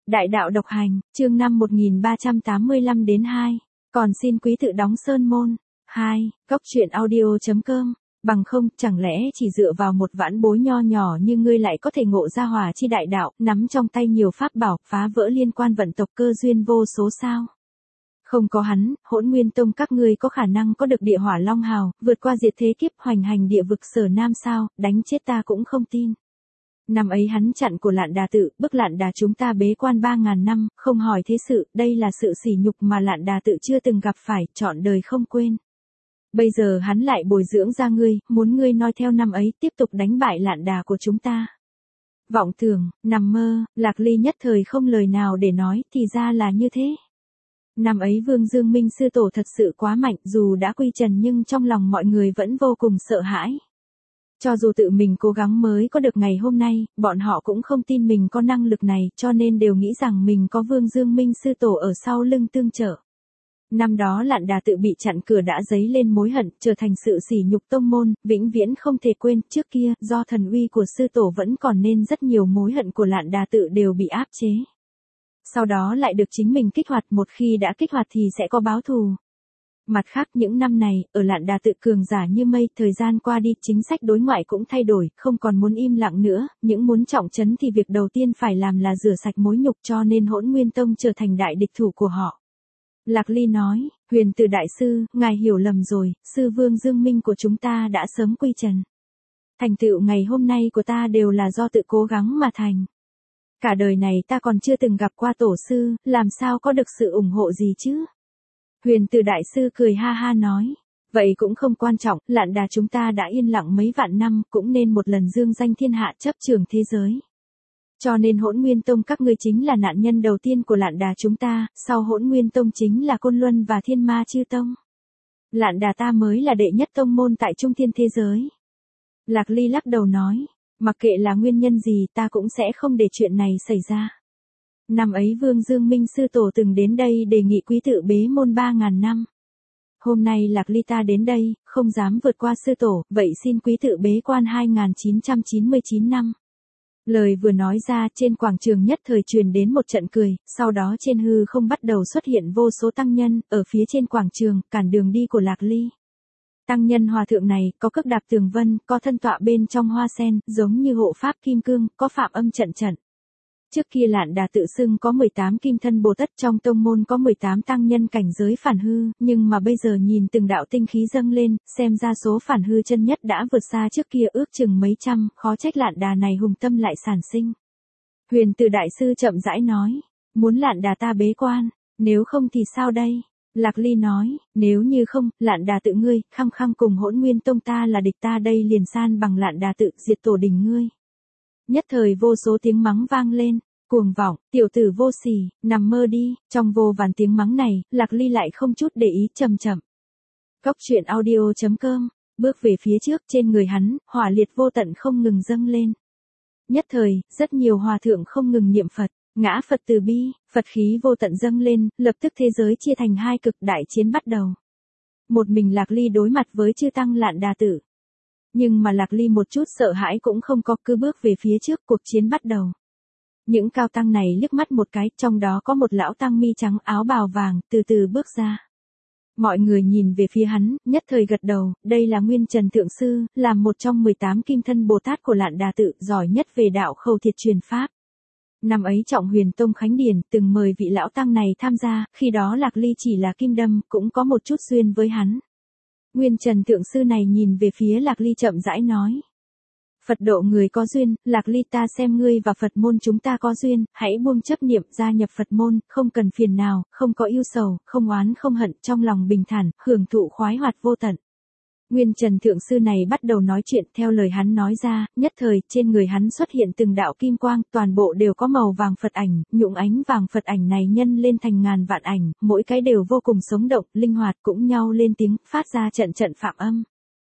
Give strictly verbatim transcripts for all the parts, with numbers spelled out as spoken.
Đại đạo độc hành, chương năm một nghìn ba trăm tám mươi lăm đến hai. Còn xin quý tự đóng sơn môn. hai. Góc truyện audio chấm com. Bằng không, chẳng lẽ chỉ dựa vào một vãn bối nho nhỏ như ngươi lại có thể ngộ ra hỏa chi đại đạo, nắm trong tay nhiều pháp bảo, phá vỡ liên quan vận tộc cơ duyên vô số sao? Không có hắn, Hỗn Nguyên Tông các ngươi có khả năng có được địa hỏa long hào, vượt qua diệt thế kiếp hoành hành địa vực Sở Nam sao? Đánh chết ta cũng không tin. Năm ấy hắn chặn của Lạn Đà tự, bức Lạn Đà chúng ta bế quan ba ngàn năm, không hỏi thế sự, đây là sự sỉ nhục mà Lạn Đà tự chưa từng gặp phải, trọn đời không quên. Bây giờ hắn lại bồi dưỡng ra ngươi, muốn ngươi noi theo năm ấy, tiếp tục đánh bại Lạn Đà của chúng ta. Vọng tưởng, nằm mơ, Lạc Ly nhất thời không lời nào để nói, thì ra là như thế. Năm ấy Vương Dương Minh sư tổ thật sự quá mạnh, dù đã quy trần nhưng trong lòng mọi người vẫn vô cùng sợ hãi. Cho dù tự mình cố gắng mới có được ngày hôm nay, bọn họ cũng không tin mình có năng lực này, cho nên đều nghĩ rằng mình có Vương Dương Minh sư tổ ở sau lưng tương trợ. Năm đó Lạn Đà tự bị chặn cửa đã dấy lên mối hận, trở thành sự sỉ nhục tông môn, vĩnh viễn không thể quên. Trước kia, do thần uy của sư tổ vẫn còn nên rất nhiều mối hận của Lạn Đà tự đều bị áp chế. Sau đó lại được chính mình kích hoạt, một khi đã kích hoạt thì sẽ có báo thù. Mặt khác những năm này, ở Lạn Đà tự cường giả như mây, thời gian qua đi, chính sách đối ngoại cũng thay đổi, không còn muốn im lặng nữa, những muốn trọng trấn thì việc đầu tiên phải làm là rửa sạch mối nhục, cho nên Hỗn Nguyên Tông trở thành đại địch thủ của họ. Lạc Ly nói, Huyền Từ đại sư, ngài hiểu lầm rồi, sư Vương Dương Minh của chúng ta đã sớm quy trần. Thành tựu ngày hôm nay của ta đều là do tự cố gắng mà thành. Cả đời này ta còn chưa từng gặp qua tổ sư, làm sao có được sự ủng hộ gì chứ? Huyền Từ đại sư cười ha ha nói, vậy cũng không quan trọng, Lạn Đà chúng ta đã yên lặng mấy vạn năm, cũng nên một lần dương danh thiên hạ chấp trường thế giới. Cho nên Hỗn Nguyên Tông các ngươi chính là nạn nhân đầu tiên của Lạn Đà chúng ta, sau Hỗn Nguyên Tông chính là Côn Luân và Thiên Ma Chư Tông. Lạn Đà ta mới là đệ nhất tông môn tại Trung Thiên thế giới. Lạc Ly lắc đầu nói, mặc kệ là nguyên nhân gì ta cũng sẽ không để chuyện này xảy ra. Năm ấy Vương Dương Minh sư tổ từng đến đây đề nghị quý tự bế môn ba ngàn năm. Hôm nay Lạc Ly ta đến đây, không dám vượt qua sư tổ, vậy xin quý tự bế quan hai nghìn chín trăm chín mươi chín năm. Lời vừa nói ra, trên quảng trường nhất thời truyền đến một trận cười, sau đó trên hư không bắt đầu xuất hiện vô số tăng nhân, ở phía trên quảng trường, cản đường đi của Lạc Ly. Tăng nhân hòa thượng này, có cước đạp tường vân, có thân tọa bên trong hoa sen, giống như hộ pháp kim cương, có phạm âm trận trận. Trước kia Lạn Đà tự xưng có mười tám kim thân Bồ Tát, trong tông môn có mười tám tăng nhân cảnh giới phản hư, nhưng mà bây giờ nhìn từng đạo tinh khí dâng lên, xem ra số phản hư chân nhất đã vượt xa trước kia ước chừng mấy trăm, khó trách Lạn Đà này hùng tâm lại sản sinh. Huyền Từ đại sư chậm rãi nói, muốn Lạn Đà ta bế quan, nếu không thì sao đây? Lạc Ly nói, nếu như không, Lạn Đà tự ngươi, khăng khăng cùng Hỗn Nguyên Tông ta là địch, ta đây liền san bằng Lạn Đà tự, diệt tổ đình ngươi. Nhất thời vô số tiếng mắng vang lên, cuồng vọng, tiểu tử vô sỉ, nằm mơ đi. Trong vô vàn tiếng mắng này, Lạc Ly lại không chút để ý, chậm chậm. Góc truyện audio chấm com, bước về phía trước, trên người hắn, hỏa liệt vô tận không ngừng dâng lên. Nhất thời, rất nhiều hòa thượng không ngừng niệm Phật, ngã Phật từ bi, Phật khí vô tận dâng lên, lập tức thế giới chia thành hai cực, đại chiến bắt đầu. Một mình Lạc Ly đối mặt với chư tăng Lạn Đà tự. Nhưng mà Lạc Ly một chút sợ hãi cũng không có, cứ bước về phía trước, cuộc chiến bắt đầu. Những cao tăng này liếc mắt một cái, trong đó có một lão tăng mi trắng áo bào vàng, từ từ bước ra. Mọi người nhìn về phía hắn, nhất thời gật đầu, đây là Nguyên Trần Thượng Sư, là một trong mười tám kim thân Bồ Tát của Lạn Đà tự, giỏi nhất về đạo khẩu thiệt truyền pháp. Năm ấy Trọng Huyền Tông Khánh Điền, từng mời vị lão tăng này tham gia, khi đó Lạc Ly chỉ là kim đâm, cũng có một chút duyên với hắn. Nguyên Trần Thượng Sư này nhìn về phía Lạc Ly chậm rãi nói. Phật độ người có duyên, Lạc Ly ta xem ngươi và Phật môn chúng ta có duyên, hãy buông chấp niệm gia nhập Phật môn, không cần phiền nào, không có ưu sầu, không oán không hận, trong lòng bình thản, hưởng thụ khoái hoạt vô tận. Nguyên Trần Thượng Sư này bắt đầu nói chuyện, theo lời hắn nói ra, nhất thời, trên người hắn xuất hiện từng đạo kim quang, toàn bộ đều có màu vàng Phật ảnh, nhụng ánh vàng Phật ảnh này nhân lên thành ngàn vạn ảnh, mỗi cái đều vô cùng sống động, linh hoạt, cũng nhau lên tiếng, phát ra trận trận phạm âm.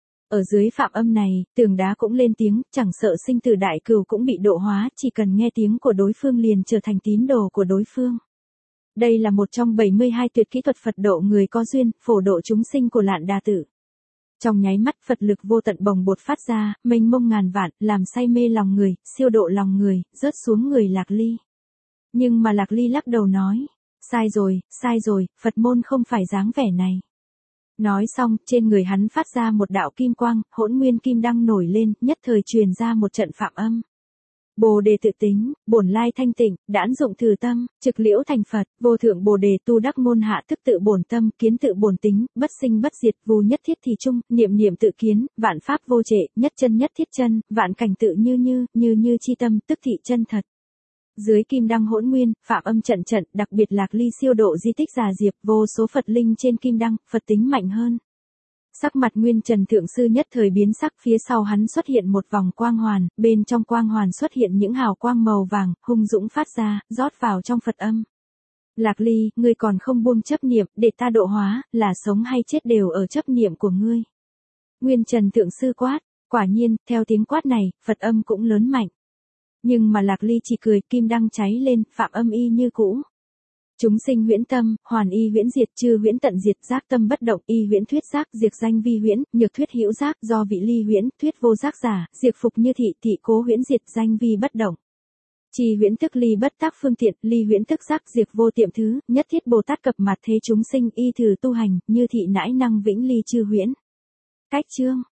Ở dưới phạm âm này, tường đá cũng lên tiếng, chẳng sợ sinh tử đại cừu cũng bị độ hóa, chỉ cần nghe tiếng của đối phương liền trở thành tín đồ của đối phương. Đây là một trong bảy mươi hai tuyệt kỹ thuật Phật độ người có duyên, phổ độ chúng sinh của Lạn Đà tự. Trong nháy mắt Phật lực vô tận bồng bột phát ra, mênh mông ngàn vạn, làm say mê lòng người, siêu độ lòng người, rớt xuống người Lạc Ly. Nhưng mà Lạc Ly lắc đầu nói, sai rồi, sai rồi, Phật môn không phải dáng vẻ này. Nói xong, trên người hắn phát ra một đạo kim quang, hỗn nguyên kim đăng nổi lên, nhất thời truyền ra một trận phạm âm. Bồ đề tự tính, bổn lai thanh tịnh, đãn dụng thử tâm, trực liễu thành Phật, vô thượng bồ đề tu đắc ngôn hạ thức tự bổn tâm, kiến tự bổn tính, bất sinh bất diệt, vô nhất thiết thì chung, niệm niệm tự kiến, vạn pháp vô trệ, nhất chân nhất thiết chân, vạn cảnh tự như như, như như chi tâm, tức thị chân thật. Dưới kim đăng hỗn nguyên, phạm âm trận trận, đặc biệt Lạc Ly siêu độ di tích già diệp, vô số Phật linh trên kim đăng, Phật tính mạnh hơn. Sắc mặt Nguyên Trần Thượng Sư nhất thời biến sắc, phía sau hắn xuất hiện một vòng quang hoàn, bên trong quang hoàn xuất hiện những hào quang màu vàng, hung dũng phát ra, rót vào trong Phật âm. Lạc Ly, ngươi còn không buông chấp niệm, để ta độ hóa, là sống hay chết đều ở chấp niệm của ngươi. Nguyên Trần Thượng Sư quát, quả nhiên, theo tiếng quát này, Phật âm cũng lớn mạnh. Nhưng mà Lạc Ly chỉ cười, kim đăng cháy lên, phạm âm y như cũ. Chúng sinh huyễn tâm, hoàn y huyễn diệt, chư huyễn tận diệt, giác tâm bất động, y huyễn thuyết giác, diệt danh vi huyễn, nhược thuyết hữu giác, do vị ly huyễn, thuyết vô giác giả, diệt phục như thị, thị cố huyễn diệt, danh vi bất động. Chi huyễn tức ly bất tác phương tiện, ly huyễn tức giác, diệt vô tiệm thứ, nhất thiết Bồ Tát cập mặt thế chúng sinh y thử tu hành, như thị nãi năng vĩnh ly chư huyễn. Cách chương